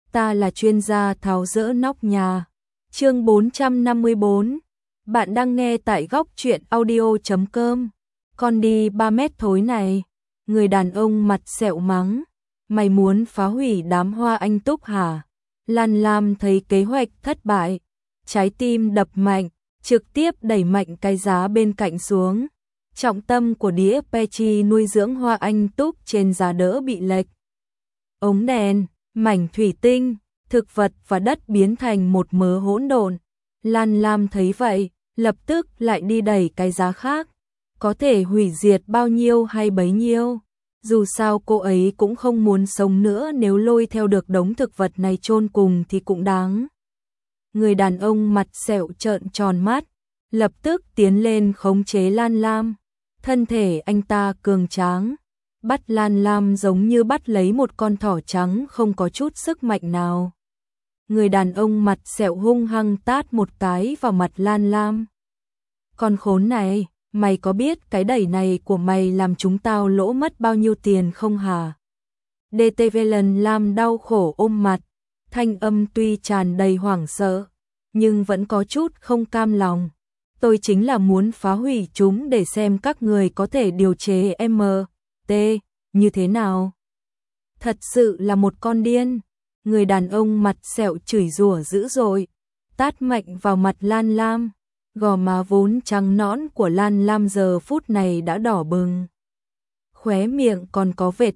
ta là chuyên gia tháo dỡ nóc nhà. Chương 454. Bạn đang nghe tại góc truyện audio.com. Con đi 3 mét thối này. Người đàn ông mặt sẹo mắng. Mày muốn phá hủy đám hoa anh túc hả? Lan Lam thấy kế hoạch thất bại. Trái tim đập mạnh, trực tiếp đẩy mạnh cái giá bên cạnh xuống. Trọng tâm của đĩa Pechi nuôi dưỡng hoa anh túc trên giá đỡ bị lệch. Ống đèn, mảnh thủy tinh, thực vật và đất biến thành một mớ hỗn độn. Lan Lam thấy vậy, lập tức lại đi đẩy cái giá khác. Có thể hủy diệt bao nhiêu hay bấy nhiêu. Dù sao cô ấy cũng không muốn sống nữa, nếu lôi theo được đống thực vật này chôn cùng thì cũng đáng. Người đàn ông mặt sẹo trợn tròn mắt, lập tức tiến lên khống chế Lan Lam. Thân thể anh ta cường tráng, bắt Lan Lam giống như bắt lấy một con thỏ trắng không có chút sức mạnh nào. Người đàn ông mặt sẹo hung hăng tát một cái vào mặt Lan Lam. Con khốn này, mày có biết cái đẩy này của mày làm chúng tao lỗ mất bao nhiêu tiền không hả? DTV Lan Lam đau khổ ôm mặt, thanh âm tuy tràn đầy hoảng sợ, nhưng vẫn có chút không cam lòng. Tôi chính là muốn phá hủy chúng để xem các người có thể điều chế MT như thế nào. Thật sự là một con điên. Người đàn ông mặt sẹo chửi rủa dữ dội, tát mạnh vào mặt Lan Lam. Gò má vốn trắng nõn của Lan Lam giờ phút này đã đỏ bừng. Khóe miệng còn có vệt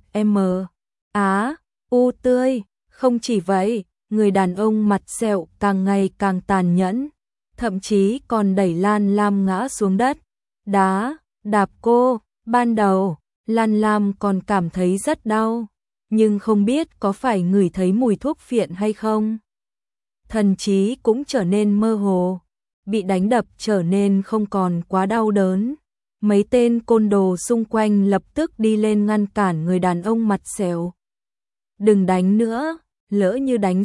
U tươi. Không chỉ vậy, người đàn ông mặt sẹo càng ngày càng tàn nhẫn, thậm chí còn đẩy Lan Lam ngã xuống đất. Đạp cô. Ban đầu, Lan Lam còn cảm thấy rất đau, nhưng không biết có phải ngửi thấy mùi thuốc phiện hay không. Thần trí cũng trở nên mơ hồ, bị đánh đập trở nên không còn quá đau đớn. Mấy tên côn đồ xung quanh lập tức đi lên ngăn cản người đàn ông mặt sẹo. Đừng đánh nữa, lỡ như đánh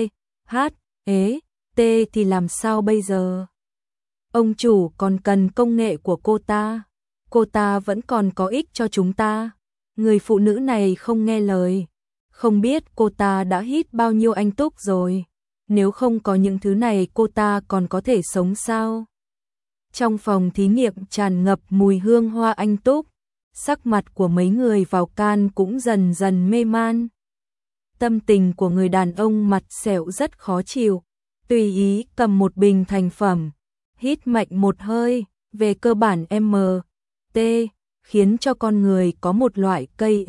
T thì làm sao bây giờ? Ông chủ còn cần công nghệ của cô ta vẫn còn có ích cho chúng ta. Người phụ nữ này không nghe lời, không biết cô ta đã hít bao nhiêu anh túc rồi. Nếu không có những thứ này cô ta còn có thể sống sao? Trong phòng thí nghiệm tràn ngập mùi hương hoa anh túc, sắc mặt của mấy người vào can cũng dần dần mê man. Tâm tình của người đàn ông mặt sẹo rất khó chịu, tùy ý cầm một bình thành phẩm, hít mạnh một hơi. Về cơ bản MT khiến cho con người có một loại cây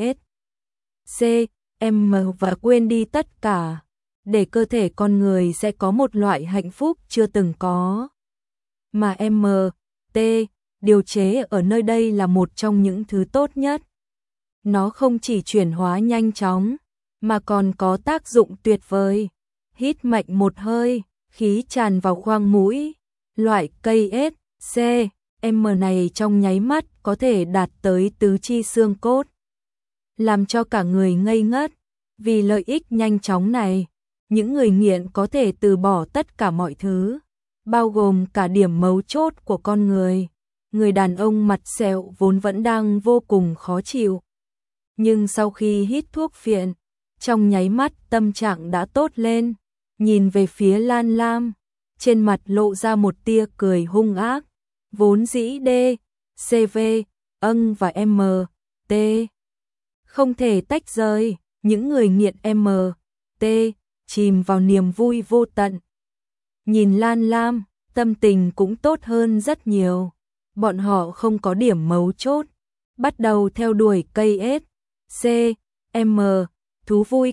SCM và quên đi tất cả, để cơ thể con người sẽ có một loại hạnh phúc chưa từng có. Mà MT điều chế ở nơi đây là một trong những thứ tốt nhất. Nó không chỉ chuyển hóa nhanh chóng, mà còn có tác dụng tuyệt vời. Hít mạnh một hơi, khí tràn vào khoang mũi. Loại cây SCM này trong nháy mắt có thể đạt tới tứ chi xương cốt, làm cho cả người ngây ngất. Vì lợi ích nhanh chóng này, những người nghiện có thể từ bỏ tất cả mọi thứ, bao gồm cả điểm mấu chốt của con người. Người đàn ông mặt sẹo vốn vẫn đang vô cùng khó chịu, nhưng sau khi hít thuốc phiện, trong nháy mắt tâm trạng đã tốt lên. Nhìn về phía Lan Lam, trên mặt lộ ra một tia cười hung ác. Vốn dĩ CV và MT không thể tách rời, những người nghiện MT chìm vào niềm vui vô tận. Nhìn Lan Lam, tâm tình cũng tốt hơn rất nhiều. Bọn họ không có điểm mấu chốt, bắt đầu theo đuổi cây SCM, thú vui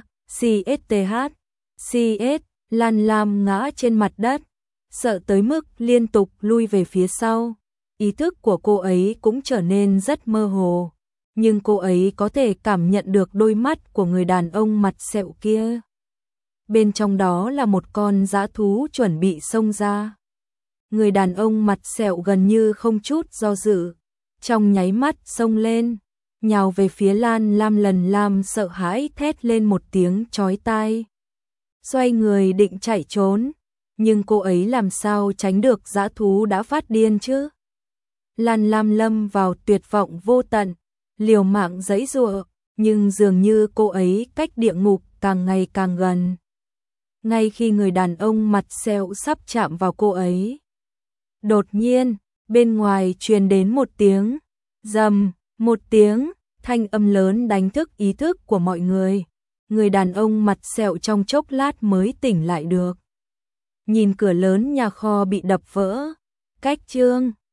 CS. Lan Lam ngã trên mặt đất, sợ tới mức liên tục lui về phía sau. Ý thức của cô ấy cũng trở nên rất mơ hồ, nhưng cô ấy có thể cảm nhận được đôi mắt của người đàn ông mặt sẹo kia. Bên trong đó là một con dã thú chuẩn bị xông ra. Người đàn ông mặt sẹo gần như không chút do dự, trong nháy mắt xông lên, nhào về phía Lan Lam. Lần Lam sợ hãi thét lên một tiếng chói tai, xoay người định chạy trốn, nhưng cô ấy làm sao tránh được dã thú đã phát điên chứ? Lan Lam lâm vào tuyệt vọng vô tận, liều mạng giãy giụa, nhưng dường như cô ấy cách địa ngục càng ngày càng gần. ngay khi người đàn ông mặt sẹo sắp chạm vào cô ấy. Đột nhiên, bên ngoài truyền đến một tiếng rầm, một tiếng, thanh âm lớn đánh thức ý thức của mọi người. Người đàn ông mặt sẹo trong chốc lát mới tỉnh lại được. Nhìn cửa lớn nhà kho bị đập vỡ, cách Trương